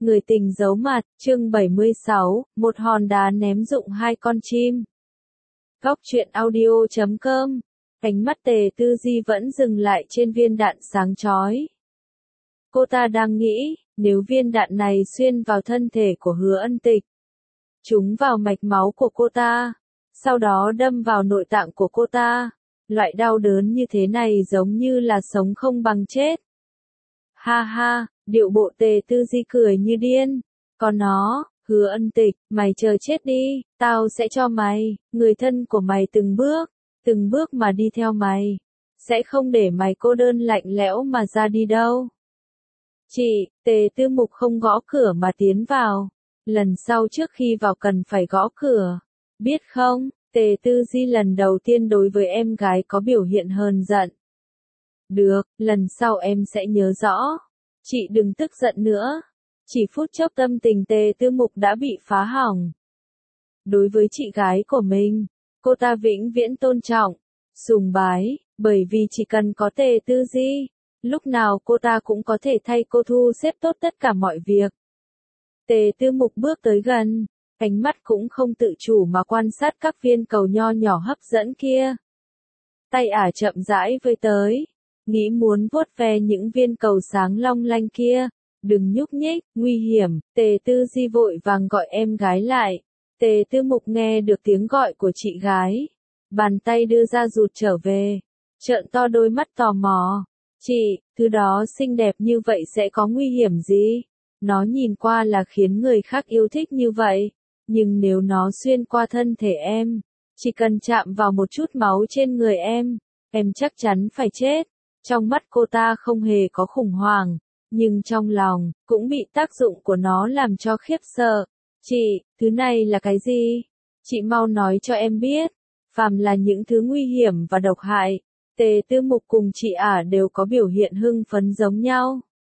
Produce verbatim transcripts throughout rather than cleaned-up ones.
Người tình giấu mặt, chương bảy mươi sáu, một hòn đá ném rụng hai con chim. Góc truyện audio chấm com. Ánh mắt Tề Tư Di vẫn dừng lại trên viên đạn sáng chói. Cô ta đang nghĩ, nếu viên đạn này xuyên vào thân thể của Hứa Ân Tịch, trúng vào mạch máu của cô ta, sau đó đâm vào nội tạng của cô ta, loại đau đớn như thế này giống như là sống không bằng chết. Ha ha, điệu bộ Tề Tư Di cười như điên. Còn nó, Hứa Ân Tịch, mày chờ chết đi, tao sẽ cho mày, người thân của mày từng bước, từng bước mà đi theo mày. Sẽ không để mày cô đơn lạnh lẽo mà ra đi đâu. Chị, Tề Tư Mục không gõ cửa mà tiến vào. Lần sau trước khi vào cần phải gõ cửa. Biết không, Tề Tư Di lần đầu tiên đối với em gái có biểu hiện hờn giận. Được, lần sau em sẽ nhớ rõ. Chị đừng tức giận nữa. Chỉ phút chốc tâm tình Tề Tư Mục đã bị phá hỏng. Đối với chị gái của mình, cô ta vĩnh viễn tôn trọng, sùng bái, bởi vì chỉ cần có Tề Tư Di, lúc nào cô ta cũng có thể thay cô thu xếp tốt tất cả mọi việc. Tề Tư Mục bước tới gần, ánh mắt cũng không tự chủ mà quan sát các viên cầu nho nhỏ hấp dẫn kia. Tay ả chậm rãi với tới, nghĩ muốn vuốt ve những viên cầu sáng long lanh kia. Đừng nhúc nhích, nguy hiểm. Tề Tư Di vội vàng gọi em gái lại. Tề Tư Mục nghe được tiếng gọi của chị gái, bàn tay đưa ra rụt trở về, trợn to đôi mắt tò mò. Chị, thứ đó xinh đẹp như vậy sẽ có nguy hiểm gì? Nó nhìn qua là khiến người khác yêu thích như vậy, nhưng nếu nó xuyên qua thân thể em, chỉ cần chạm vào một chút máu trên người em, em chắc chắn phải chết. Trong mắt cô ta không hề có khủng hoảng, nhưng trong lòng, cũng bị tác dụng của nó làm cho khiếp sợ. Chị, thứ này là cái gì? Chị mau nói cho em biết. Phàm là những thứ nguy hiểm và độc hại, Tề Tư Mục cùng chị ả đều có biểu hiện hưng phấn giống nhau.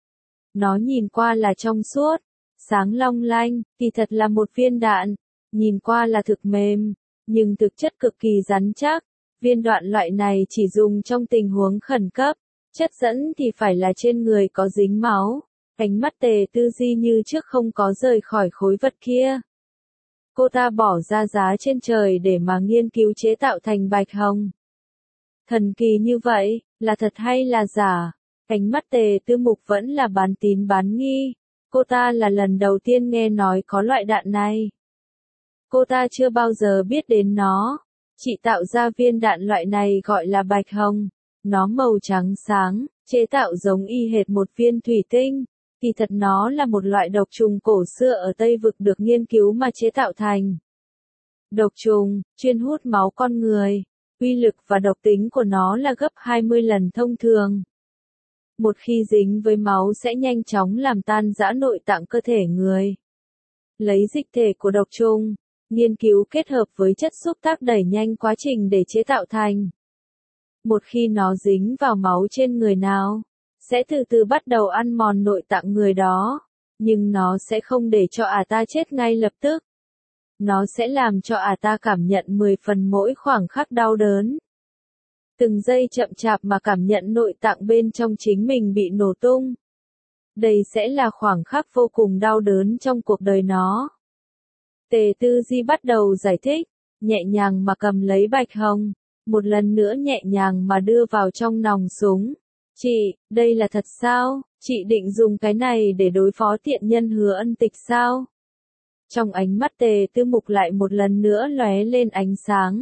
Nó nhìn qua là trong suốt, sáng long lanh, kỳ thật là một viên đạn. Nhìn qua là thực mềm, nhưng thực chất cực kỳ rắn chắc. Viên đạn loại này chỉ dùng trong tình huống khẩn cấp. Chất dẫn thì phải là trên người có dính máu. Ánh mắt Tề Tư Di như trước không có rời khỏi khối vật kia. Cô ta bỏ ra giá trên trời để mà nghiên cứu chế tạo thành bạch hồng. Thần kỳ như vậy, là thật hay là giả? Ánh mắt Tề Tư Mục vẫn là bán tín bán nghi. Cô ta là lần đầu tiên nghe nói có loại đạn này. Cô ta chưa bao giờ biết đến nó. Chị tạo ra viên đạn loại này gọi là bạch hồng. Nó màu trắng sáng, chế tạo giống y hệt một viên thủy tinh. Kỳ thật nó là một loại độc trùng cổ xưa ở Tây Vực được nghiên cứu mà chế tạo thành. Độc trùng, chuyên hút máu con người. Uy lực và độc tính của nó là gấp hai mươi lần thông thường. Một khi dính với máu sẽ nhanh chóng làm tan rã nội tạng cơ thể người. Lấy dịch thể của độc trùng, nghiên cứu kết hợp với chất xúc tác đẩy nhanh quá trình để chế tạo thành. Một khi nó dính vào máu trên người nào, sẽ từ từ bắt đầu ăn mòn nội tạng người đó, nhưng nó sẽ không để cho ả ta chết ngay lập tức. Nó sẽ làm cho ả ta cảm nhận mười phần mỗi khoảng khắc đau đớn. Từng giây chậm chạp mà cảm nhận nội tạng bên trong chính mình bị nổ tung. Đây sẽ là khoảng khắc vô cùng đau đớn trong cuộc đời nó. Tề Tư Di bắt đầu giải thích, nhẹ nhàng mà cầm lấy bạch hồng. Một lần nữa nhẹ nhàng mà đưa vào trong nòng súng. Chị, đây là thật sao? Chị định dùng cái này để đối phó tiện nhân Hứa Ân Tịch sao? Trong ánh mắt Tề Tư Mục lại một lần nữa lóe lên ánh sáng.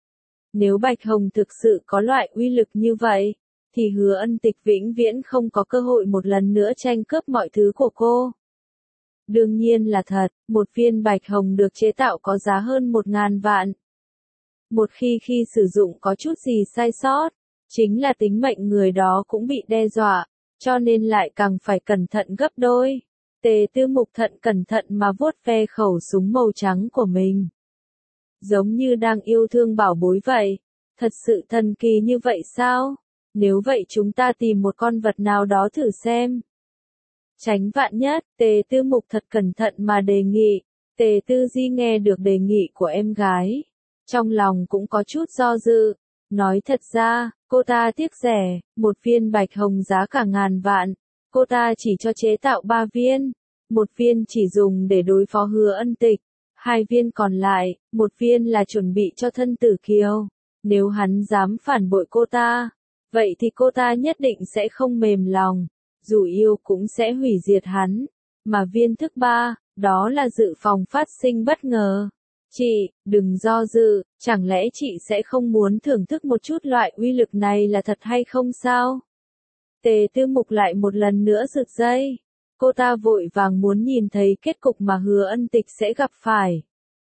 Nếu bạch hồng thực sự có loại uy lực như vậy, thì Hứa Ân Tịch vĩnh viễn không có cơ hội một lần nữa tranh cướp mọi thứ của cô. Đương nhiên là thật, một viên bạch hồng được chế tạo có giá hơn một ngàn vạn. Một khi khi sử dụng có chút gì sai sót, chính là tính mệnh người đó cũng bị đe dọa, cho nên lại càng phải cẩn thận gấp đôi. Tề Tư Mục thận cẩn thận mà vuốt ve khẩu súng màu trắng của mình. Giống như đang yêu thương bảo bối vậy. Thật sự thần kỳ như vậy sao? Nếu vậy chúng ta tìm một con vật nào đó thử xem. Tránh vạn nhất, Tề Tư Mục thật cẩn thận mà đề nghị. Tề Tư Di nghe được đề nghị của em gái. Trong lòng cũng có chút do dự. Nói thật ra, cô ta tiếc rẻ, một viên bạch hồng giá cả ngàn vạn. Cô ta chỉ cho chế tạo ba viên. một viên chỉ dùng để đối phó Hứa Ân Tịch, hai viên còn lại, một viên là chuẩn bị cho thân tử kiều. Nếu hắn dám phản bội cô ta, vậy thì cô ta nhất định sẽ không mềm lòng, dù yêu cũng sẽ hủy diệt hắn. Mà viên thứ ba, đó là dự phòng phát sinh bất ngờ. Chị, đừng do dự, chẳng lẽ chị sẽ không muốn thưởng thức một chút loại uy lực này là thật hay không sao? Tề Tư Mục lại một lần nữa rực dây. Cô ta vội vàng muốn nhìn thấy kết cục mà Hứa Ân Tịch sẽ gặp phải.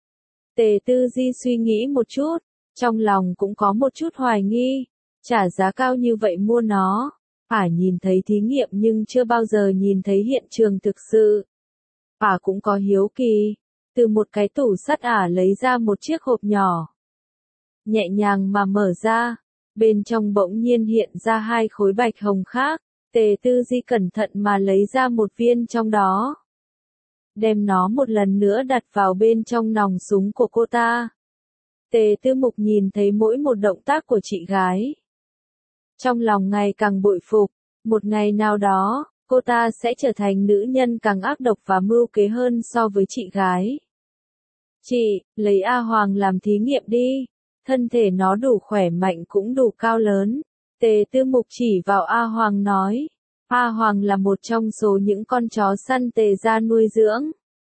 Tề Tư Di suy nghĩ một chút, trong lòng cũng có một chút hoài nghi. Trả giá cao như vậy mua nó, phải nhìn thấy thí nghiệm nhưng chưa bao giờ nhìn thấy hiện trường thực sự. Ả cũng có hiếu kỳ, từ một cái tủ sắt Ả lấy ra một chiếc hộp nhỏ. Nhẹ nhàng mà mở ra, bên trong bỗng nhiên hiện ra hai khối bạch hồng khác. Tề Tư Di cẩn thận mà lấy ra một viên trong đó. Đem nó một lần nữa đặt vào bên trong nòng súng của cô ta. Tề Tư Mục nhìn thấy mỗi một động tác của chị gái. Trong lòng ngày càng bội phục, một ngày nào đó, cô ta sẽ trở thành nữ nhân càng ác độc và mưu kế hơn so với chị gái. Chị, lấy A Hoàng làm thí nghiệm đi, thân thể nó đủ khỏe mạnh cũng đủ cao lớn. Tề Tư Mục chỉ vào A Hoàng nói, A Hoàng là một trong số những con chó săn Tề gia nuôi dưỡng.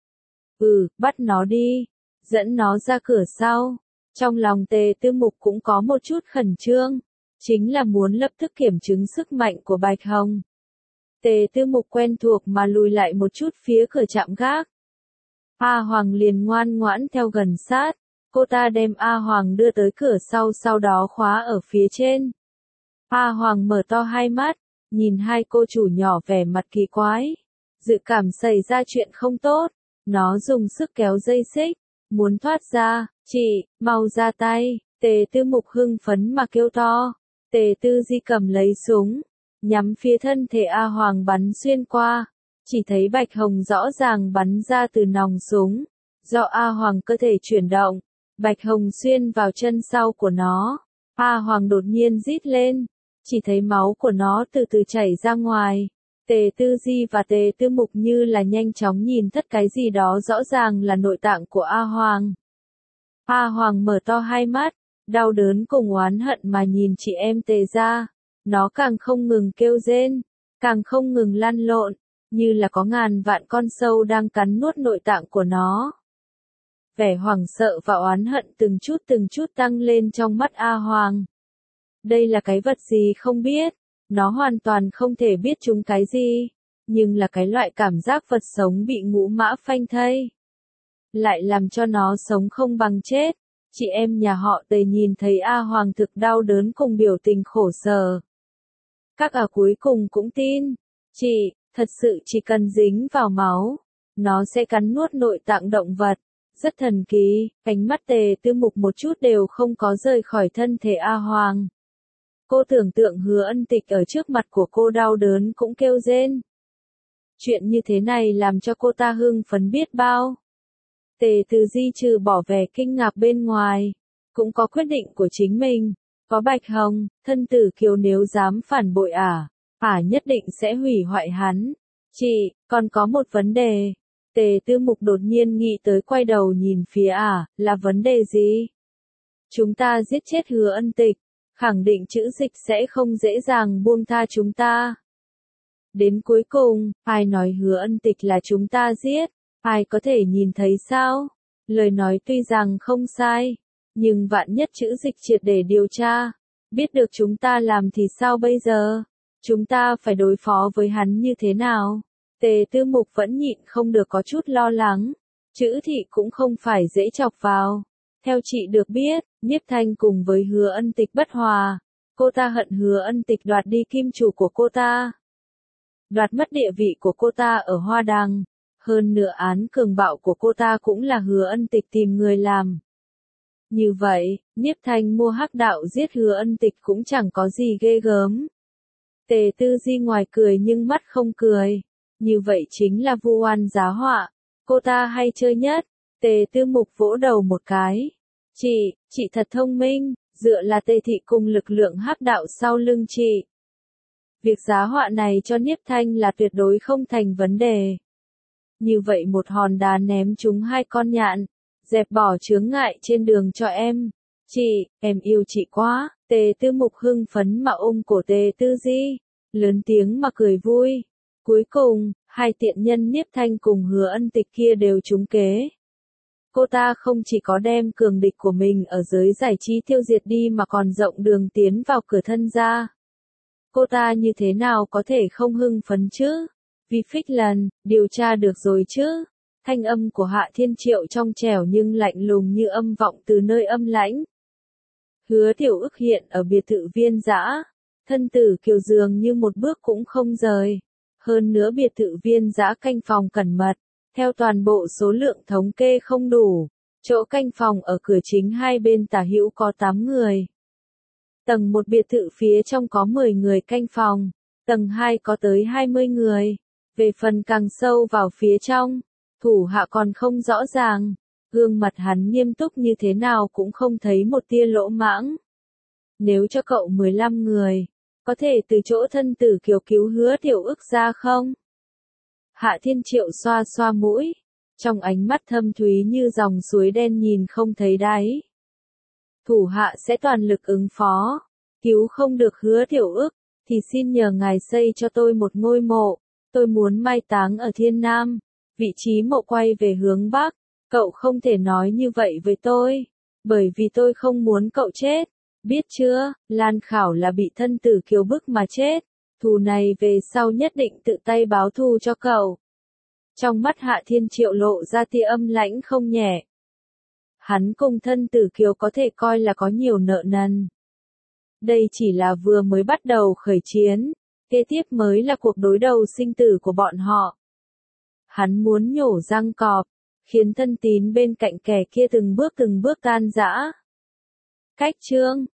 Ừ, bắt nó đi, dẫn nó ra cửa sau. Trong lòng Tề Tư Mục cũng có một chút khẩn trương, chính là muốn lập tức kiểm chứng sức mạnh của Bạch Hồng. Tề Tư Mục quen thuộc mà lùi lại một chút phía cửa trạm gác. A Hoàng liền ngoan ngoãn theo gần sát, cô ta đem A Hoàng đưa tới cửa sau sau đó khóa ở phía trên. A Hoàng mở to hai mắt, nhìn hai cô chủ nhỏ vẻ mặt kỳ quái. Dự cảm xảy ra chuyện không tốt, nó dùng sức kéo dây xích, muốn thoát ra. Chị, mau ra tay. Tề Tư Mục hưng phấn mà kêu to. Tề Tư Di cầm lấy súng, nhắm phía thân thể A Hoàng bắn xuyên qua. Chỉ thấy bạch hồng rõ ràng bắn ra từ nòng súng. Do A Hoàng cơ thể chuyển động, bạch hồng xuyên vào chân sau của nó. A Hoàng đột nhiên rít lên, chỉ thấy máu của nó từ từ chảy ra ngoài. Tề Tư Di và Tề Tư Mục như là nhanh chóng nhìn thất cái gì đó rõ ràng là nội tạng của A Hoàng. A Hoàng mở to hai mắt, đau đớn cùng oán hận mà nhìn chị em Tề gia. Nó càng không ngừng kêu rên, càng không ngừng lăn lộn, như là có ngàn vạn con sâu đang cắn nuốt nội tạng của nó. Vẻ hoảng sợ và oán hận từng chút từng chút tăng lên trong mắt A Hoàng. Đây là cái vật gì không biết, nó hoàn toàn không thể biết chúng cái gì, nhưng là cái loại cảm giác vật sống bị ngũ mã phanh thây. Lại làm cho nó sống không bằng chết. Chị em nhà họ Tề nhìn thấy A Hoàng thực đau đớn cùng biểu tình khổ sở. Các ả cuối cùng cũng tin. Chị, thật sự chỉ cần dính vào máu, nó sẽ cắn nuốt nội tạng động vật. Rất thần kỳ, ánh mắt Tề Tư Mục một chút đều không có rời khỏi thân thể A Hoàng. Cô tưởng tượng Hứa Ân Tịch ở trước mặt của cô đau đớn cũng kêu rên. Chuyện như thế này làm cho cô ta hưng phấn biết bao. Tề Tư Di trừ bỏ vẻ kinh ngạc bên ngoài, cũng có quyết định của chính mình. Có Bạch Hồng, thân tử kiều nếu dám phản bội ả, ả nhất định sẽ hủy hoại hắn. Chị, còn có một vấn đề. Tề Tư Mục đột nhiên nghĩ tới quay đầu nhìn phía ả, là vấn đề gì? Chúng ta giết chết Hứa Ân Tịch, khẳng định chữ dịch sẽ không dễ dàng buông tha chúng ta. Đến cuối cùng, ai nói Hứa Ân Tịch là chúng ta giết? Ai có thể nhìn thấy sao? Lời nói tuy rằng không sai, nhưng vạn nhất chữ dịch triệt để điều tra, biết được chúng ta làm thì sao bây giờ? Chúng ta phải đối phó với hắn như thế nào? Tề Tư Mục vẫn nhịn không được có chút lo lắng. Chữ thị cũng không phải dễ chọc vào. Theo chị được biết, Nhiếp Thanh cùng với Hứa Ân Tịch bất hòa. Cô ta hận Hứa Ân Tịch đoạt đi kim chủ của cô ta, đoạt mất địa vị của cô ta ở Hoa Đằng. Hơn nữa án cường bạo của cô ta cũng là Hứa Ân Tịch tìm người làm. Như vậy, Nhiếp Thanh mua hắc đạo giết Hứa Ân Tịch cũng chẳng có gì ghê gớm. Tề Tư Di ngoài cười nhưng mắt không cười. Như vậy chính là vu oan giá họa. Cô ta hay chơi nhất. Tề Tư Mục vỗ đầu một cái. Chị, chị thật thông minh, dựa là Tề thị cùng lực lượng hắc đạo sau lưng chị. Việc giá họa này cho Nhiếp Thanh là tuyệt đối không thành vấn đề. Như vậy một hòn đá ném trúng hai con nhạn, dẹp bỏ chướng ngại trên đường cho em. Chị, em yêu chị quá. Tề Tư Mục hưng phấn mà ôm cổ Tề Tư Di, lớn tiếng mà cười vui. Cuối cùng, hai tiện nhân Niếp Thanh cùng Hứa Ân Tịch kia đều trúng kế. Cô ta không chỉ có đem cường địch của mình ở giới giải trí tiêu diệt đi mà còn rộng đường tiến vào cửa thân gia. Cô ta như thế nào có thể không hưng phấn chứ? Vì phích lần, điều tra được rồi chứ? Thanh âm của Hạ Thiên Triệu trong trẻo nhưng lạnh lùng như âm vọng từ nơi âm lãnh. Hứa Tiểu Ức hiện ở biệt thự Viên Dã, thân tử Kiều dường như một bước cũng không rời. Hơn nữa biệt thự Viên Dã canh phòng cẩn mật, theo toàn bộ số lượng thống kê không đủ, chỗ canh phòng ở cửa chính hai bên tả hữu có tám người. Tầng một biệt thự phía trong có mười người canh phòng, tầng hai có tới hai mươi người. Về phần càng sâu vào phía trong, thủ hạ còn không rõ ràng, gương mặt hắn nghiêm túc như thế nào cũng không thấy một tia lỗ mãng. Nếu cho cậu mười lăm người, có thể từ chỗ thân tử Kiều cứu Hứa Tiểu Ức ra không? Hạ Thiên Triệu xoa xoa mũi, trong ánh mắt thâm thúy như dòng suối đen nhìn không thấy đáy. Thủ hạ sẽ toàn lực ứng phó, cứu không được Hứa Tiểu Ức, thì xin nhờ ngài xây cho tôi một ngôi mộ, tôi muốn mai táng ở Thiên Nam, vị trí mộ quay về hướng Bắc, cậu không thể nói như vậy với tôi, bởi vì tôi không muốn cậu chết, biết chưa, Lan Khảo là bị thân tử Kiều bức mà chết, thù này về sau nhất định tự tay báo thù cho cậu. Trong mắt Hạ Thiên Triệu lộ ra tia âm lãnh không nhẹ. Hắn cùng thân tử Kiều có thể coi là có nhiều nợ nần. Đây chỉ là vừa mới bắt đầu khởi chiến, kế tiếp mới là cuộc đối đầu sinh tử của bọn họ. Hắn muốn nhổ răng cọp, khiến thân tín bên cạnh kẻ kia từng bước từng bước tan rã. Cách chương